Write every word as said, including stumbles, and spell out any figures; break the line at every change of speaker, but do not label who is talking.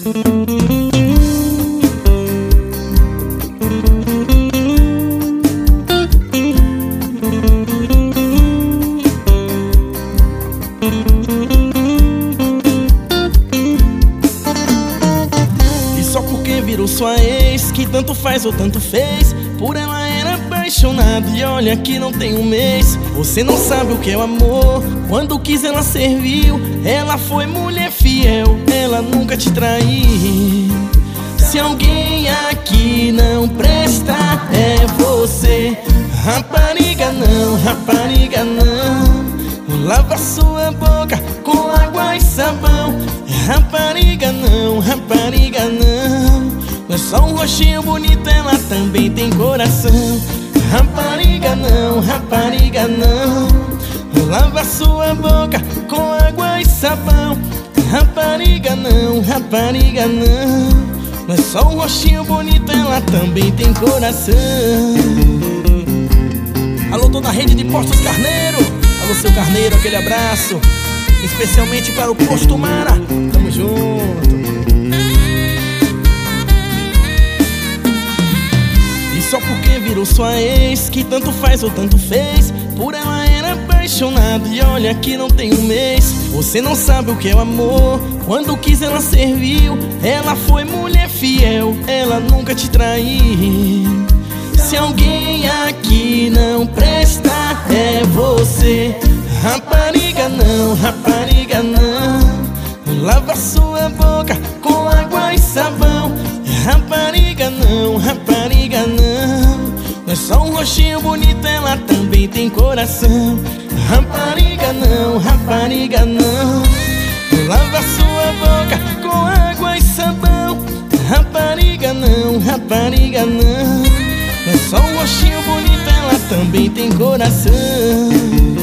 E só porque virou sua ex, que tanto faz ou tanto fez, por ela era apaixonado e olha que não tem um mês. Você não sabe o que é o amor, quando quis ela serviu. Ela foi mulher fiel, ela nunca te traiu. Se alguém aqui não presta, é você. Rapariga não, rapariga não. Lava sua boca com água e sabão. Rapariga não, rapariga não. Não é só um rostinho bonito, ela também tem coração. Rapariga não, rapariga não. Lava sua boca com água e sabão. Rapariga não, rapariga não. Não é só um rostinho bonito, ela também tem coração. Alô, toda a rede de Postos Carneiro. Alô, seu Carneiro, aquele abraço especialmente para o Posto Mara. Tamo junto. E só porque virou sua ex, que tanto faz ou tanto fez, por ela era apaixonado e olha que não tem um mês. Você não sabe o que é o amor, quando quis ela serviu. Ela foi mulher fiel, ela nunca te traiu. Se alguém aqui não presta, é você. Rapariga não, rapariga não. Lava sua boca com água e sabão. Rapariga não, rapariga não. Não é só um rostinho bonito, ela também tem coração. Rapariga não, rapariga não. Lava sua boca com água e sabão. Rapariga não, rapariga não. Não é só um rostinho bonito, ela também tem coração.